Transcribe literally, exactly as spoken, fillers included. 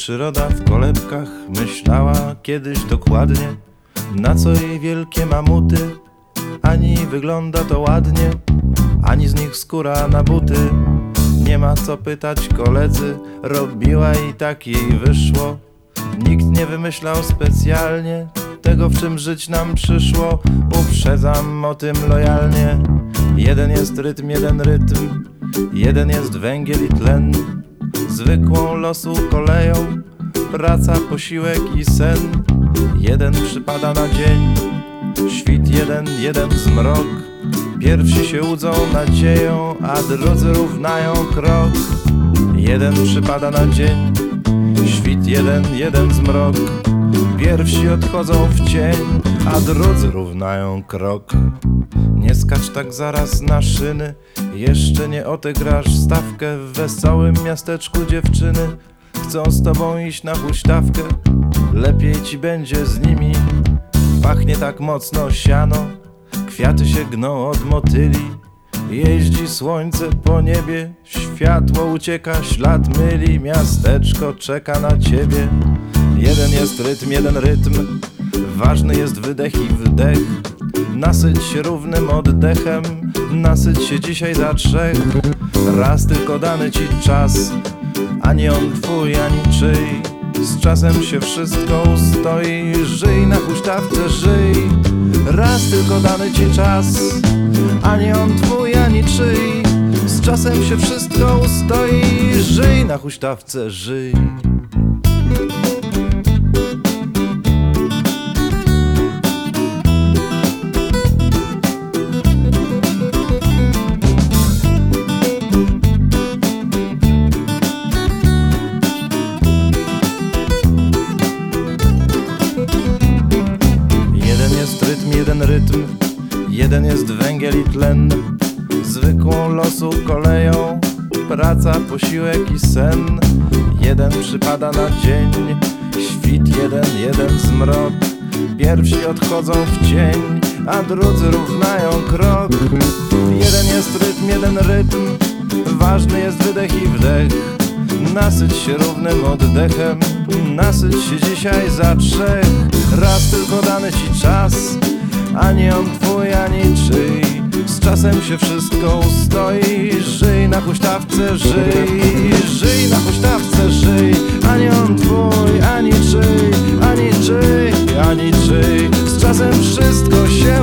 Przyroda w kolebkach myślała kiedyś dokładnie, na co jej wielkie mamuty. Ani wygląda to ładnie, ani z nich skóra na buty. Nie ma co pytać koledzy, robiła i tak jej wyszło. Nikt nie wymyślał specjalnie tego, w czym żyć nam przyszło. Uprzedzam o tym lojalnie. Jeden jest rytm, jeden rytm, jeden jest węgiel i tlen. Zwykłą losu koleją, praca, posiłek i sen. Jeden przypada na dzień, świt jeden, jeden zmrok. Pierwsi się łudzą nadzieją, a drudzy równają krok. Jeden przypada na dzień, świt jeden, jeden zmrok. Pierwsi odchodzą w cień, a drudzy równają krok. Nie skacz tak zaraz na szyny, jeszcze nie odegrasz stawkę. W wesołym miasteczku dziewczyny chcą z tobą iść na huśtawkę. Lepiej ci będzie z nimi, pachnie tak mocno siano. Kwiaty się gną od motyli, jeździ słońce po niebie. Światło ucieka, ślad myli, miasteczko czeka na ciebie. Jeden jest rytm, jeden rytm, ważny jest wydech i wdech. Nasyć się równym oddechem, nasyć się dzisiaj za trzech. Raz tylko dany ci czas, ani on twój, ani czyj. Z czasem się wszystko ustoi, żyj na huśtawce, żyj. Raz tylko dany ci czas, ani on twój, ani czyj. Z czasem się wszystko ustoi, żyj na huśtawce, żyj. Jeden rytm, jeden jest węgiel i tlen. Zwykłą losu koleją, praca, posiłek i sen. Jeden przypada na dzień, świt jeden, jeden zmrok. Pierwsi odchodzą w cień, a drudzy równają krok. Jeden jest rytm, jeden rytm, ważny jest wydech i wdech. Nasyć się równym oddechem, nasyć się dzisiaj za trzech. Raz tylko dany ci czas, ani on twój, ani czyj. Z czasem się wszystko ustoi, żyj na huśtawce, żyj. Żyj na huśtawce, żyj. Ani on twój, ani czyj, ani czyj, ani czyj. Z czasem wszystko się